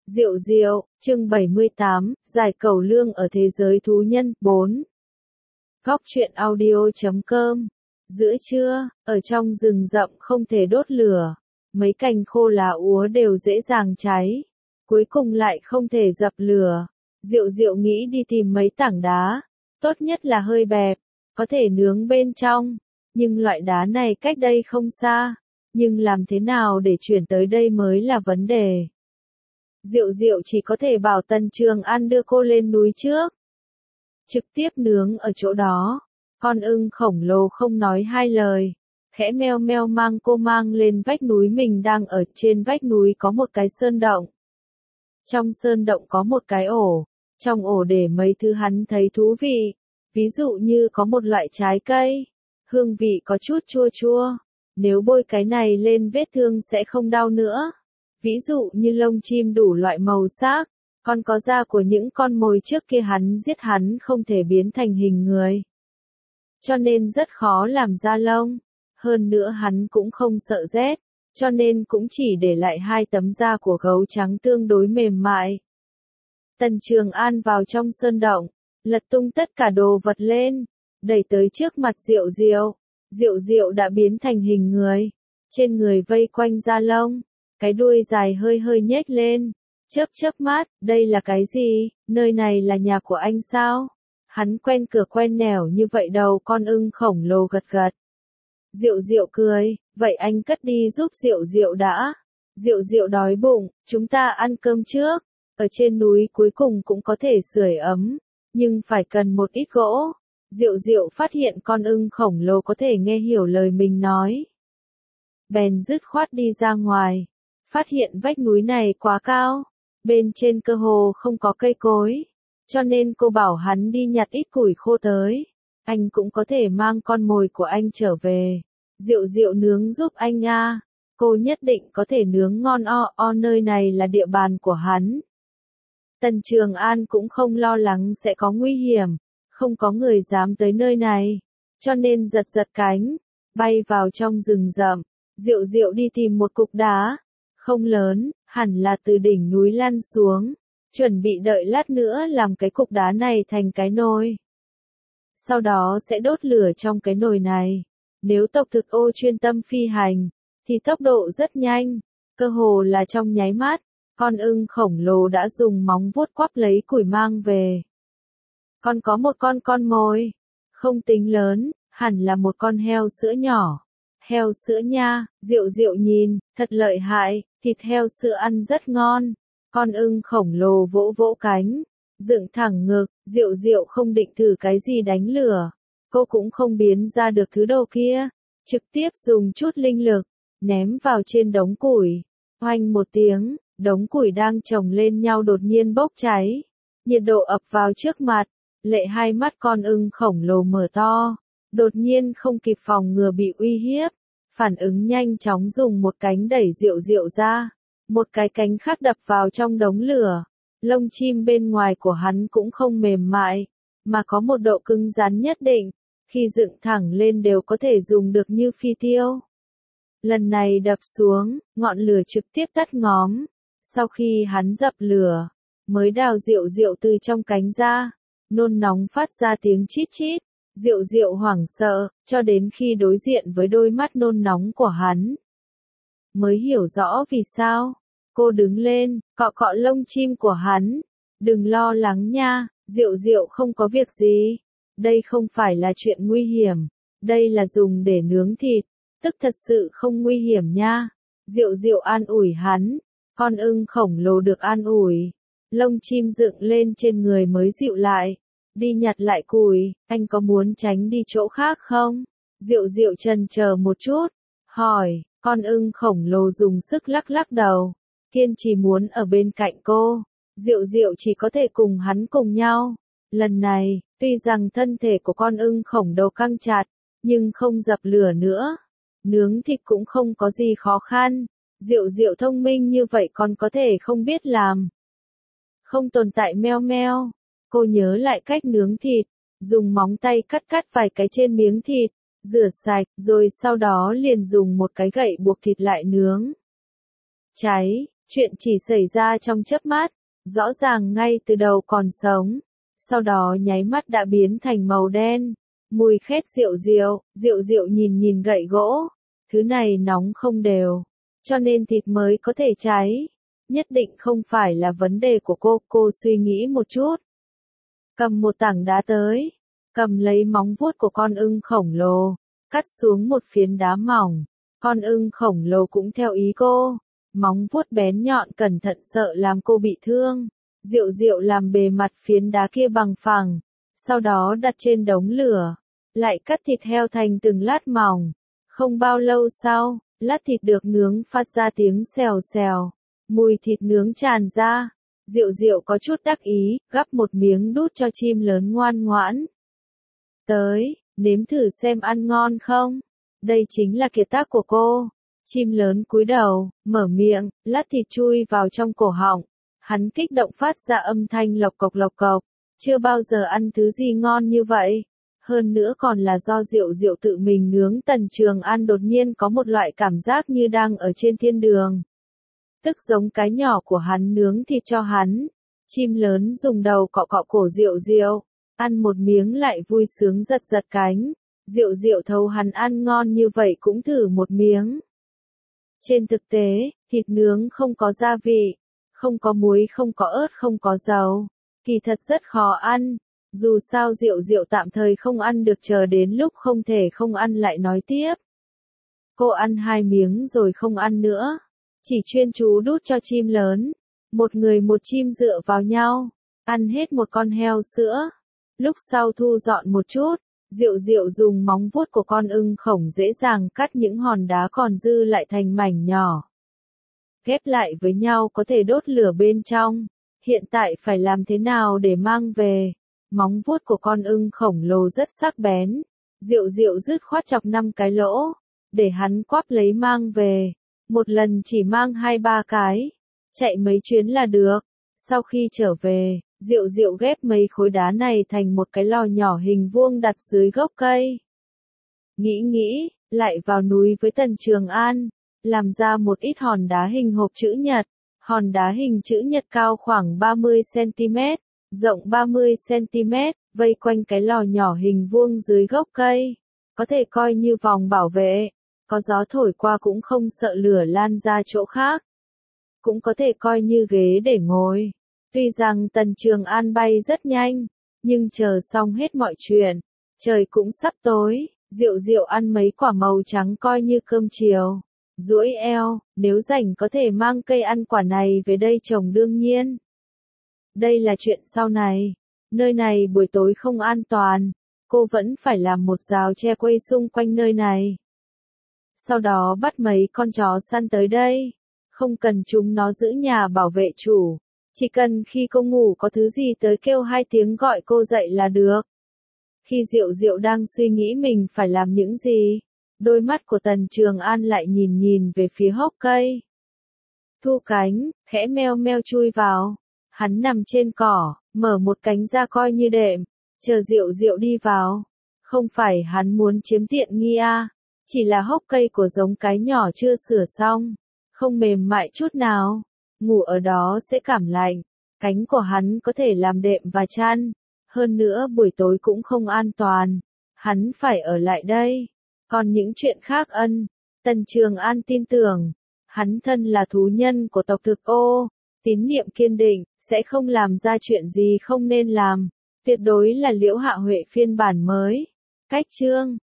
Diệu diệu, chương 78, giải cẩu lương ở thế giới thú nhân, 4. Góc truyện audio.com. Giữa trưa, ở trong rừng rậm không thể đốt lửa, mấy cành khô lá úa đều dễ dàng cháy, cuối cùng lại không thể dập lửa. Diệu diệu nghĩ đi tìm mấy tảng đá, tốt nhất là hơi bẹp, có thể nướng bên trong, nhưng loại đá này cách đây không xa, nhưng làm thế nào để chuyển tới đây mới là vấn đề. Diệu diệu chỉ có thể bảo Tần Trường An đưa cô lên núi trước. Trực tiếp nướng ở chỗ đó. Con ưng khổng lồ không nói hai lời. Khẽ meo meo mang cô mang lên vách núi, mình đang ở trên vách núi có một cái sơn động. Trong sơn động có một cái ổ. Trong ổ để mấy thứ hắn thấy thú vị. Ví dụ như có một loại trái cây. Hương vị có chút chua chua. Nếu bôi cái này lên vết thương sẽ không đau nữa. Ví dụ như lông chim đủ loại màu sắc, còn có da của những con mồi trước kia hắn giết, hắn không thể biến thành hình người. Cho nên rất khó làm da lông. Hơn nữa hắn cũng không sợ rét, cho nên cũng chỉ để lại 2 tấm da của gấu trắng tương đối mềm mại. Tần Trường An vào trong sơn động, lật tung tất cả đồ vật lên, đẩy tới trước mặt Diệu diệu. Diệu diệu đã biến thành hình người, trên người vây quanh da lông. Cái đuôi dài hơi hơi nhếch lên, chớp chớp mắt, đây là cái gì, nơi này là nhà của anh sao? Hắn quen cửa quen nẻo như vậy đâu, con ưng khổng lồ gật gật. Diệu diệu cười, vậy anh cất đi giúp Diệu diệu đã. Diệu diệu đói bụng, chúng ta ăn cơm trước, ở trên núi cuối cùng cũng có thể sưởi ấm, nhưng phải cần một ít gỗ. Diệu diệu phát hiện con ưng khổng lồ có thể nghe hiểu lời mình nói. Bèn dứt khoát đi ra ngoài. Phát hiện vách núi này quá cao, bên trên cơ hồ không có cây cối, cho nên cô bảo hắn đi nhặt ít củi khô tới, anh cũng có thể mang con mồi của anh trở về. Diệu diệu nướng giúp anh nha, cô nhất định có thể nướng ngon nơi này là địa bàn của hắn. Tần Trường An cũng không lo lắng sẽ có nguy hiểm, không có người dám tới nơi này, cho nên giật giật cánh, bay vào trong rừng rậm. Diệu diệu đi tìm một cục đá. Không lớn, hẳn là từ đỉnh núi lăn xuống, chuẩn bị đợi lát nữa làm cái cục đá này thành cái nồi. Sau đó sẽ đốt lửa trong cái nồi này. Nếu tộc thực ô chuyên tâm phi hành, thì tốc độ rất nhanh, cơ hồ là trong nháy mắt, con ưng khổng lồ đã dùng móng vuốt quắp lấy củi mang về. Còn có một con mồi, không tính lớn, hẳn là một con heo sữa nhỏ. Heo sữa nha, Diệu diệu nhìn, thật lợi hại, thịt heo sữa ăn rất ngon. Con ưng khổng lồ vỗ vỗ cánh, dựng thẳng ngực, Diệu diệu không định thử cái gì đánh lửa. Cô cũng không biến ra được thứ đồ kia, trực tiếp dùng chút linh lực, ném vào trên đống củi. Oanh một tiếng, đống củi đang chồng lên nhau đột nhiên bốc cháy. Nhiệt độ ập vào trước mặt, lệ hai mắt con ưng khổng lồ mở to. Đột nhiên không kịp phòng ngừa bị uy hiếp, phản ứng nhanh chóng dùng một cánh đẩy Diệu diệu ra, một cái cánh khác đập vào trong đống lửa. Lông chim bên ngoài của hắn cũng không mềm mại, mà có một độ cứng rắn nhất định, khi dựng thẳng lên đều có thể dùng được như phi tiêu. Lần này đập xuống, ngọn lửa trực tiếp tắt ngóm. Sau khi hắn dập lửa, mới đào Diệu diệu từ trong cánh ra, nôn nóng phát ra tiếng chít chít. Diệu diệu hoảng sợ, cho đến khi đối diện với đôi mắt nôn nóng của hắn, mới hiểu rõ vì sao. Cô đứng lên, cọ cọ lông chim của hắn. Đừng lo lắng nha, Diệu diệu không có việc gì. Đây không phải là chuyện nguy hiểm, đây là dùng để nướng thịt, tức thật sự không nguy hiểm nha. Diệu diệu an ủi hắn, con ưng khổng lồ được an ủi, lông chim dựng lên trên người mới dịu lại. Đi nhặt lại củi, anh có muốn tránh đi chỗ khác không? Diệu diệu chần chờ một chút, hỏi, con ưng khổng lồ dùng sức lắc lắc đầu, kiên trì muốn ở bên cạnh cô. Diệu diệu chỉ có thể cùng hắn cùng nhau. Lần này, tuy rằng thân thể của con ưng khổng lồ căng chặt, nhưng không dập lửa nữa. Nướng thịt cũng không có gì khó khăn. Diệu diệu thông minh như vậy còn có thể không biết làm. Không tồn tại meo meo. Cô nhớ lại cách nướng thịt, dùng móng tay cắt cắt vài cái trên miếng thịt, rửa sạch, rồi sau đó liền dùng một cái gậy buộc thịt lại nướng. Cháy, Chuyện chỉ xảy ra trong chớp mắt, rõ ràng ngay từ đầu còn sống, sau đó nháy mắt đã biến thành màu đen. Mùi khét rượu rượu nhìn nhìn gậy gỗ, thứ này nóng không đều, cho nên thịt mới có thể cháy. Nhất định không phải là vấn đề của cô suy nghĩ một chút. Cầm một tảng đá tới, cầm lấy móng vuốt của con ưng khổng lồ, cắt xuống một phiến đá mỏng, con ưng khổng lồ cũng theo ý cô, móng vuốt bén nhọn cẩn thận sợ làm cô bị thương. Rượu rượu làm bề mặt phiến đá kia bằng phẳng, sau đó đặt trên đống lửa, lại cắt thịt heo thành từng lát mỏng. Không bao lâu sau, lát thịt được nướng phát ra tiếng xèo xèo, mùi thịt nướng tràn ra. Rượu rượu có chút đắc ý, gắp một miếng đút cho chim lớn ngoan ngoãn. Tới, nếm thử xem ăn ngon không? Đây chính là kiệt tác của cô. Chim lớn cúi đầu, mở miệng, lát thịt chui vào trong cổ họng. Hắn kích động phát ra âm thanh lộc cộc lộc cộc. Chưa bao giờ ăn thứ gì ngon như vậy. Hơn nữa còn là do rượu rượu tự mình nướng. Tần Trường An đột nhiên có một loại cảm giác như đang ở trên thiên đường. Tức giống cái nhỏ của hắn nướng thịt cho hắn. Chim lớn dùng đầu cọ cọ cổ rượu rượu, ăn một miếng lại vui sướng giật giật cánh. Rượu rượu thấu hắn ăn ngon như vậy cũng thử một miếng. Trên thực tế, thịt nướng không có gia vị, không có muối, không có ớt, không có dầu, kỳ thật rất khó ăn. Dù sao rượu rượu tạm thời không ăn được, chờ đến lúc không thể không ăn lại nói tiếp. Cô ăn 2 miếng rồi không ăn nữa, chỉ chuyên chú đút cho chim lớn. Một người một chim dựa vào nhau, ăn hết một con heo sữa. Lúc sau thu dọn một chút, rượu rượu dùng móng vuốt của con ưng khổng dễ dàng cắt những hòn đá còn dư lại thành mảnh nhỏ. Ghép lại với nhau có thể đốt lửa bên trong. Hiện tại phải làm thế nào để mang về? Móng vuốt của con ưng khổng lồ rất sắc bén. Rượu rượu dứt khoát chọc 5 cái lỗ, để hắn quắp lấy mang về. Một lần chỉ mang 2-3 cái, chạy mấy chuyến là được. Sau khi trở về, rượu rượu ghép mấy khối đá này thành một cái lò nhỏ hình vuông đặt dưới gốc cây. Nghĩ, lại vào núi với Tần Trường An, làm ra một ít hòn đá hình hộp chữ nhật. Hòn đá hình chữ nhật cao khoảng 30 cm, rộng 30 cm, vây quanh cái lò nhỏ hình vuông dưới gốc cây. Có thể coi như vòng bảo vệ, có gió thổi qua cũng không sợ lửa lan ra chỗ khác. Cũng có thể coi như ghế để ngồi. Tuy rằng Tần Trường An bay rất nhanh, nhưng chờ xong hết mọi chuyện, trời cũng sắp tối, rượu rượu ăn mấy quả màu trắng coi như cơm chiều. Duỗi eo, nếu rảnh có thể mang cây ăn quả này về đây trồng đương nhiên. Đây là chuyện sau này. Nơi này buổi tối không an toàn, cô vẫn phải làm một rào tre quây xung quanh nơi này. Sau đó bắt mấy con chó săn tới đây. Không cần chúng nó giữ nhà bảo vệ chủ. Chỉ cần khi cô ngủ có thứ gì tới kêu 2 tiếng gọi cô dậy là được. Khi Diệu Diệu đang suy nghĩ mình phải làm những gì, đôi mắt của Tần Trường An lại nhìn về phía hốc cây. Thu cánh, khẽ meo meo chui vào. Hắn nằm trên cỏ, mở một cánh ra coi như đệm, chờ Diệu Diệu đi vào. Không phải hắn muốn chiếm tiện nghi à, chỉ là hốc cây của giống cái nhỏ chưa sửa xong, không mềm mại chút nào. Ngủ ở đó sẽ cảm lạnh, cánh của hắn có thể làm đệm và chăn, hơn nữa buổi tối cũng không an toàn, hắn phải ở lại đây. Còn những chuyện khác Tần Trường An tin tưởng, hắn thân là thú nhân của tộc Thực Ô, tín niệm kiên định, sẽ không làm ra chuyện gì không nên làm, tuyệt đối là Liễu Hạ Huệ phiên bản mới. Cách chương